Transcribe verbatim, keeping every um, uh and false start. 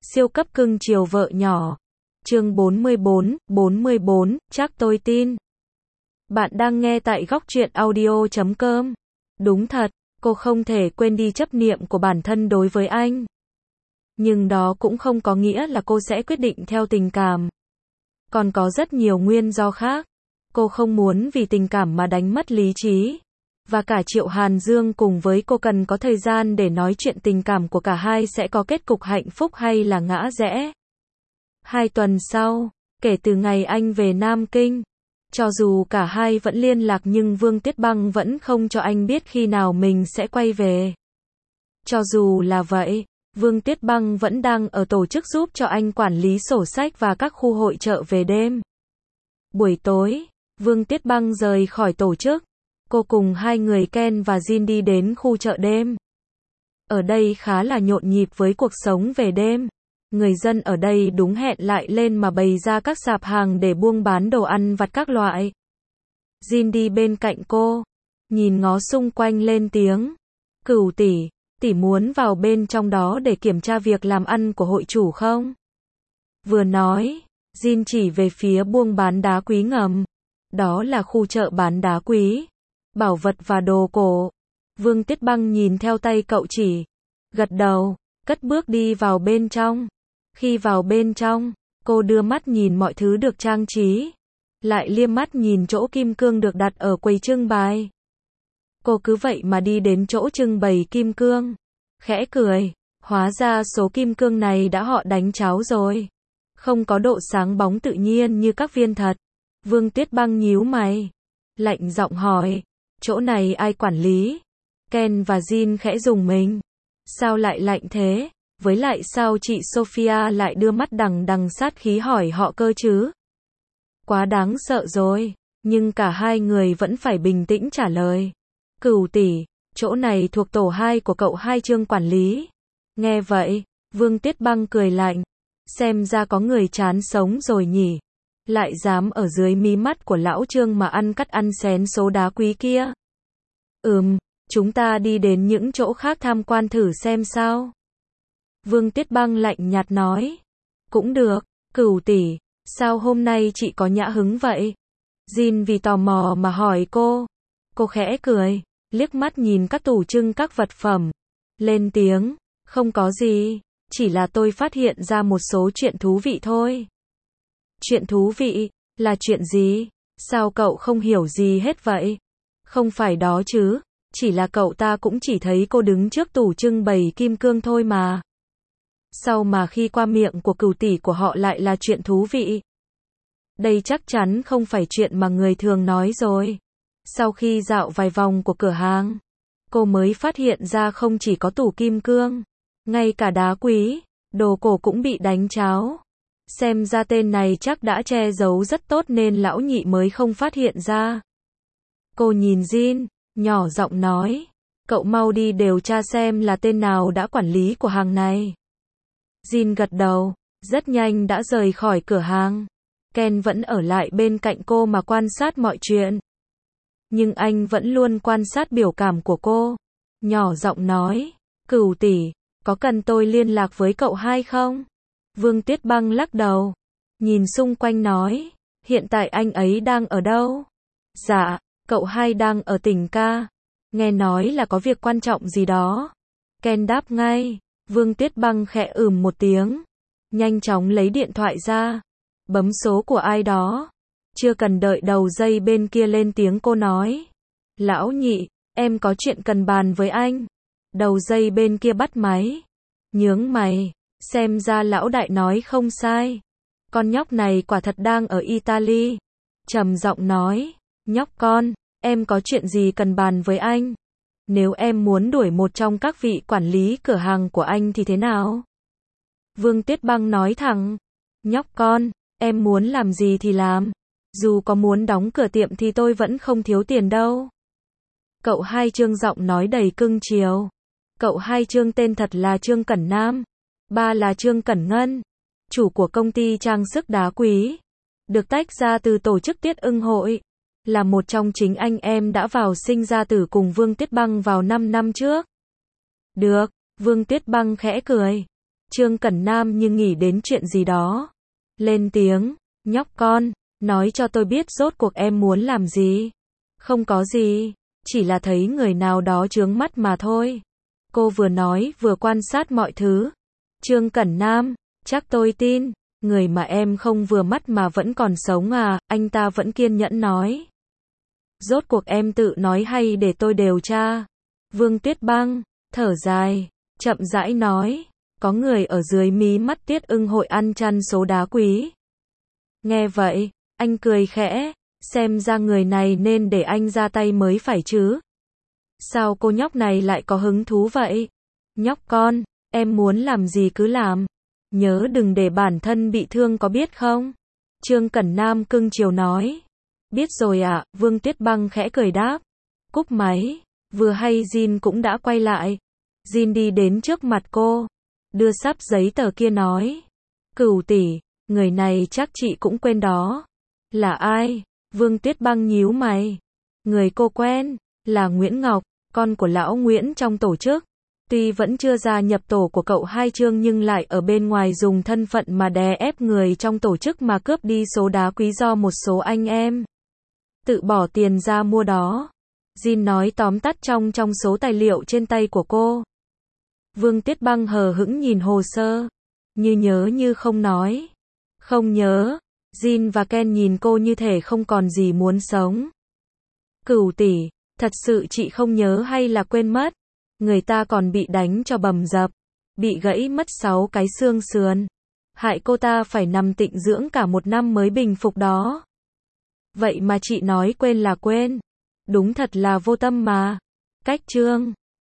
Siêu cấp cưng chiều vợ nhỏ. Chương bốn mươi bốn, bốn mươi bốn, chắc tôi tin. Bạn đang nghe tại góc truyện audio chấm com. Đúng thật, cô không thể quên đi chấp niệm của bản thân đối với anh. Nhưng đó cũng không có nghĩa là cô sẽ quyết định theo tình cảm. Còn có rất nhiều nguyên do khác. Cô không muốn vì tình cảm mà đánh mất lý trí. Và cả Triệu Hàn Dương cùng với cô cần có thời gian để nói chuyện tình cảm của cả hai sẽ có kết cục hạnh phúc hay là ngã rẽ. Hai tuần sau, kể từ ngày anh về Nam Kinh, cho dù cả hai vẫn liên lạc nhưng Vương Tuyết Băng vẫn không cho anh biết khi nào mình sẽ quay về. Cho dù là vậy, Vương Tuyết Băng vẫn đang ở tổ chức giúp cho anh quản lý sổ sách và các khu hội chợ về đêm. Buổi tối, Vương Tuyết Băng rời khỏi tổ chức. Cô cùng hai người Ken và Jin đi đến khu chợ đêm. Ở đây khá là nhộn nhịp với cuộc sống về đêm. Người dân ở đây đúng hẹn lại lên mà bày ra các sạp hàng để buôn bán đồ ăn vặt các loại. Jin đi bên cạnh cô, nhìn ngó xung quanh lên tiếng. Cửu tỷ, tỷ muốn vào bên trong đó để kiểm tra việc làm ăn của hội chủ không? Vừa nói, Jin chỉ về phía buôn bán đá quý ngầm. Đó là khu chợ bán đá quý, bảo vật và đồ cổ. Vương Tuyết Băng nhìn theo tay cậu chỉ, gật đầu, cất bước đi vào bên trong. Khi vào bên trong, cô đưa mắt nhìn mọi thứ được trang trí, lại liếc mắt nhìn chỗ kim cương được đặt ở quầy trưng bày. Cô cứ vậy mà đi đến chỗ trưng bày kim cương, khẽ cười, hóa ra số kim cương này đã họ đánh cháo rồi, không có độ sáng bóng tự nhiên như các viên thật. Vương Tuyết Băng nhíu mày, lạnh giọng hỏi, chỗ này ai quản lý? Ken và Jin khẽ rùng mình. Sao lại lạnh thế? Với lại sao chị Sophia lại đưa mắt đằng đằng sát khí hỏi họ cơ chứ? Quá đáng sợ rồi, nhưng cả hai người vẫn phải bình tĩnh trả lời. Cửu tỷ, chỗ này thuộc tổ hai của cậu hai Trương quản lý. Nghe vậy, Vương Tuyết Băng cười lạnh, xem ra có người chán sống rồi nhỉ. Lại dám ở dưới mí mắt của lão Trương mà ăn cắt ăn xén số đá quý kia. Ừm, chúng ta đi đến những chỗ khác tham quan thử xem sao. Vương Tuyết Băng lạnh nhạt nói. Cũng được, Cửu tỷ, sao hôm nay chị có nhã hứng vậy? Jin vì tò mò mà hỏi cô. Cô khẽ cười, liếc mắt nhìn các tủ trưng các vật phẩm. Lên tiếng, không có gì, chỉ là tôi phát hiện ra một số chuyện thú vị thôi. Chuyện thú vị, là chuyện gì? Sao cậu không hiểu gì hết vậy? Không phải đó chứ, chỉ là cậu ta cũng chỉ thấy cô đứng trước tủ trưng bày kim cương thôi mà. Sao mà khi qua miệng của Cửu tỷ của họ lại là chuyện thú vị? Đây chắc chắn không phải chuyện mà người thường nói rồi. Sau khi dạo vài vòng của cửa hàng, cô mới phát hiện ra không chỉ có tủ kim cương, ngay cả đá quý, đồ cổ cũng bị đánh cháo. Xem ra tên này chắc đã che giấu rất tốt nên lão nhị mới không phát hiện ra. Cô nhìn Jin, nhỏ giọng nói, cậu mau đi điều tra xem là tên nào đã quản lý của hàng này. Jin gật đầu, rất nhanh đã rời khỏi cửa hàng. Ken vẫn ở lại bên cạnh cô mà quan sát mọi chuyện. Nhưng anh vẫn luôn quan sát biểu cảm của cô. Nhỏ giọng nói, Cửu tỷ, có cần tôi liên lạc với cậu hai không? Vương Tuyết Băng lắc đầu, nhìn xung quanh nói, hiện tại anh ấy đang ở đâu? Dạ, cậu hai đang ở tỉnh ca. Nghe nói là có việc quan trọng gì đó. Ken đáp ngay. Vương Tuyết Băng khẽ ừm một tiếng, nhanh chóng lấy điện thoại ra, bấm số của ai đó. Chưa cần đợi đầu dây bên kia lên tiếng cô nói, lão nhị, em có chuyện cần bàn với anh. Đầu dây bên kia bắt máy, nhướng mày, xem ra lão đại nói không sai. Con nhóc này quả thật đang ở Italy. Trầm giọng nói, nhóc con, em có chuyện gì cần bàn với anh? Nếu em muốn đuổi một trong các vị quản lý cửa hàng của anh thì thế nào? Vương Tuyết Băng nói thẳng, nhóc con, em muốn làm gì thì làm. Dù có muốn đóng cửa tiệm thì tôi vẫn không thiếu tiền đâu. Cậu hai Trương giọng nói đầy cưng chiều. Cậu hai Trương tên thật là Trương Cẩn Nam. Ba là Trương Cẩn Ngân, chủ của công ty trang sức đá quý, được tách ra từ tổ chức Tiết Ưng Hội, là một trong chính anh em đã vào sinh ra tử cùng Vương Tuyết Băng vào năm năm trước. Được, Vương Tuyết Băng khẽ cười. Trương Cẩn Nam như nghĩ đến chuyện gì đó. Lên tiếng, nhóc con, nói cho tôi biết rốt cuộc em muốn làm gì. Không có gì, chỉ là thấy người nào đó chướng mắt mà thôi. Cô vừa nói vừa quan sát mọi thứ. Trương Cẩn Nam, chắc tôi tin, người mà em không vừa mắt mà vẫn còn sống à, anh ta vẫn kiên nhẫn nói. Rốt cuộc em tự nói hay để tôi điều tra? Vương Tuyết Băng, thở dài, chậm rãi nói, có người ở dưới mí mắt Tiết Ưng hội ăn chăn số đá quý. Nghe vậy, anh cười khẽ, xem ra người này nên để anh ra tay mới phải chứ. Sao cô nhóc này lại có hứng thú vậy? Nhóc con, em muốn làm gì cứ làm. Nhớ đừng để bản thân bị thương có biết không? Trương Cẩn Nam cưng chiều nói. Biết rồi ạ, à, Vương Tuyết Băng khẽ cười đáp. Cúp máy, vừa hay Jin cũng đã quay lại. Jin đi đến trước mặt cô, đưa sắp giấy tờ kia nói. Cửu tỷ, người này chắc chị cũng quên đó. Là ai? Vương Tuyết Băng nhíu mày. Người cô quen, là Nguyễn Ngọc, con của lão Nguyễn trong tổ chức. Tuy vẫn chưa gia nhập tổ của cậu Hai Trương nhưng lại ở bên ngoài dùng thân phận mà đè ép người trong tổ chức mà cướp đi số đá quý do một số anh em tự bỏ tiền ra mua đó. Jin nói tóm tắt trong trong số tài liệu trên tay của cô. Vương Tuyết Băng hờ hững nhìn hồ sơ, như nhớ như không nói. Không nhớ. Jin và Ken nhìn cô như thể không còn gì muốn sống. Cửu tỷ, thật sự chị không nhớ hay là quên mất? Người ta còn bị đánh cho bầm dập, bị gãy mất sáu cái xương sườn. Hại cô ta phải nằm tịnh dưỡng cả một năm mới bình phục đó. Vậy mà chị nói quên là quên. Đúng thật là vô tâm mà. Cách Trương